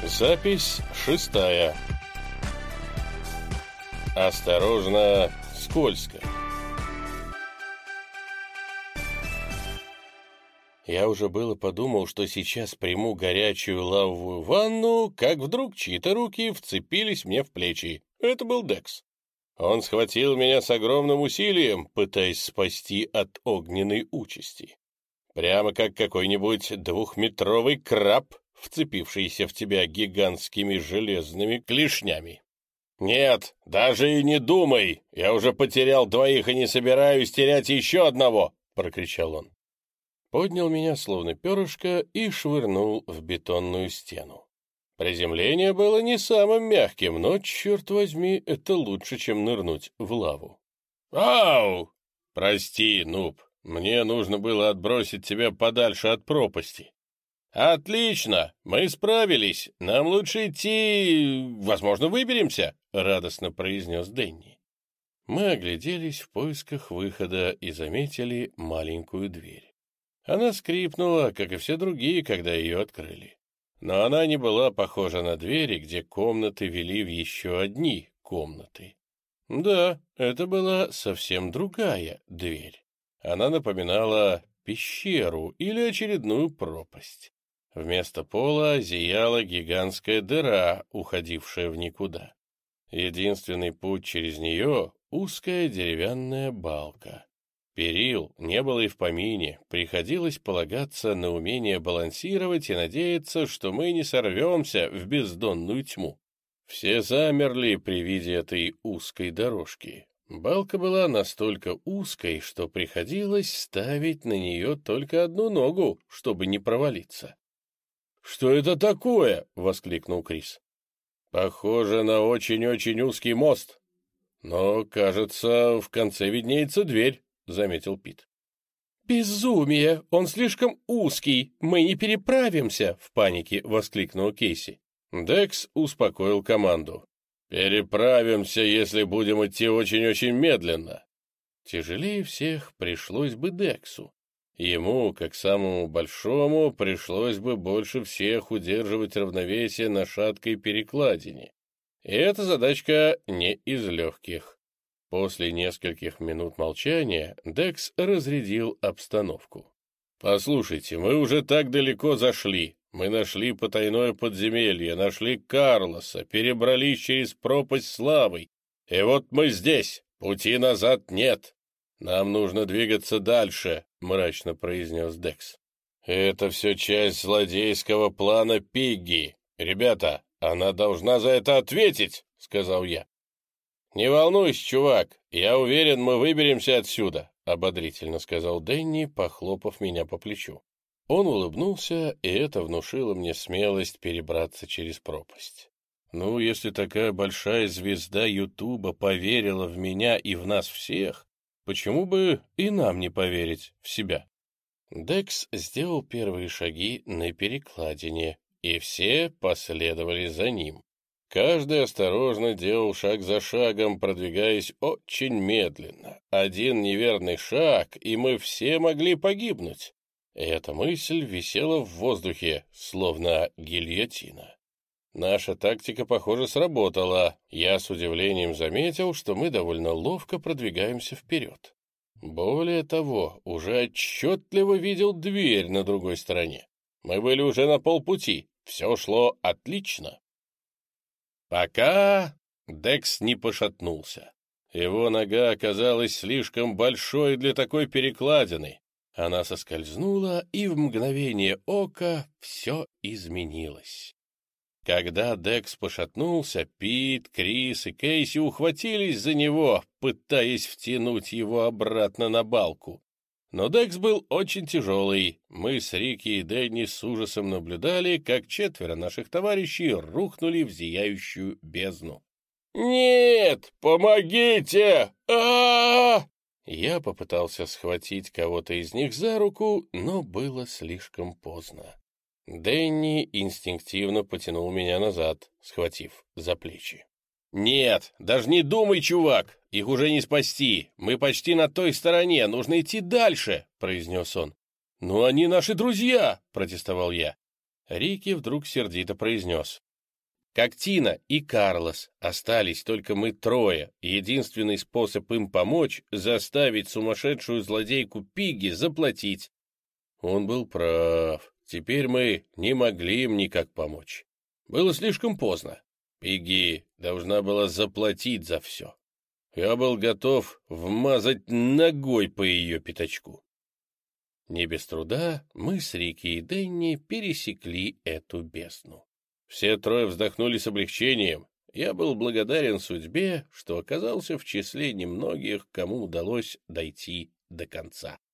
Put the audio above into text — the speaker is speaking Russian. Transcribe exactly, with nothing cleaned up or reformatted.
Запись шестая. Осторожно, скользко. Я уже было подумал, что сейчас приму горячую лавовую ванну, как вдруг чьи-то руки вцепились мне в плечи. Это был Декс. Он схватил меня с огромным усилием, пытаясь спасти от огненной участи. Прямо как какой-нибудь двухметровый краб, вцепившийся в тебя гигантскими железными клешнями. «Нет, даже и не думай! Я уже потерял двоих и не собираюсь терять еще одного!» — прокричал он. Поднял меня, словно перышко, и швырнул в бетонную стену. Приземление было не самым мягким, но, черт возьми, это лучше, чем нырнуть в лаву. «Ау! Прости, нуб, мне нужно было отбросить тебя подальше от пропасти». «Отлично! Мы справились! Нам лучше идти... Возможно, выберемся!» — радостно произнес Дэнни. Мы огляделись в поисках выхода и заметили маленькую дверь. Она скрипнула, как и все другие, когда ее открыли. Но она не была похожа на двери, где комнаты вели в еще одни комнаты. Да, это была совсем другая дверь. Она напоминала пещеру или очередную пропасть. Вместо пола зияла гигантская дыра, уходившая в никуда. Единственный путь через нее — узкая деревянная балка. Перил не было и в помине, приходилось полагаться на умение балансировать и надеяться, что мы не сорвемся в бездонную тьму. Все замерли при виде этой узкой дорожки. Балка была настолько узкой, что приходилось ставить на нее только одну ногу, чтобы не провалиться. «Что это такое?» — воскликнул Крис. «Похоже на очень-очень узкий мост. Но, кажется, в конце виднеется дверь», — заметил Пит. «Безумие! Он слишком узкий! Мы не переправимся!» — в панике воскликнул Кейси. Декс успокоил команду. «Переправимся, если будем идти очень-очень медленно». Тяжелее всех пришлось бы Дексу. Ему, как самому большому, пришлось бы больше всех удерживать равновесие на шаткой перекладине. И эта задачка не из легких. После нескольких минут молчания Декс разрядил обстановку. «Послушайте, мы уже так далеко зашли. Мы нашли потайное подземелье, нашли Карлоса, перебрались через пропасть славы. И вот мы здесь, пути назад нет. Нам нужно двигаться дальше», — мрачно произнес Декс. «Это все часть злодейского плана Пигги. Ребята, она должна за это ответить», — сказал я. «Не волнуйся, чувак, я уверен, мы выберемся отсюда», — ободрительно сказал Дэнни, похлопав меня по плечу. Он улыбнулся, и это внушило мне смелость перебраться через пропасть. Ну, если такая большая звезда Ютуба поверила в меня и в нас всех, почему бы и нам не поверить в себя? Декс сделал первые шаги на перекладине, и все последовали за ним. Каждый осторожно делал шаг за шагом, продвигаясь очень медленно. Один неверный шаг, и мы все могли погибнуть. Эта мысль висела в воздухе, словно гильотина. Наша тактика, похоже, сработала. Я с удивлением заметил, что мы довольно ловко продвигаемся вперед. Более того, уже отчетливо видел дверь на другой стороне. Мы были уже на полпути. Все шло отлично. Пока Декс не пошатнулся. Его нога оказалась слишком большой для такой перекладины. Она соскользнула, и в мгновение ока все изменилось. Когда Декс пошатнулся, Пит, Крис и Кейси ухватились за него, пытаясь втянуть его обратно на балку. Но Декс был очень тяжелый. Мы с Рики и Дэнни с ужасом наблюдали, как четверо наших товарищей рухнули в зияющую бездну. «Нет! Помогите! А-а-а!» Я попытался схватить кого-то из них за руку, но было слишком поздно. Дэнни инстинктивно потянул меня назад, схватив за плечи. «Нет, даже не думай, чувак! Их уже не спасти! Мы почти на той стороне, нужно идти дальше!» — произнес он. «Но они наши друзья!» — протестовал я. Рики вдруг сердито произнес. как Тина и Карлос. Остались только мы трое. Единственный способ им помочь — заставить сумасшедшую злодейку Пигги заплатить. Он был прав. Теперь мы не могли им никак помочь. Было слишком поздно. Пигги должна была заплатить за все. Я был готов вмазать ногой по ее пятачку. Не без труда мы с Рики и Дэнни пересекли эту бездну. Все трое вздохнули с облегчением. Я был благодарен судьбе, что оказался в числе немногих, кому удалось дойти до конца.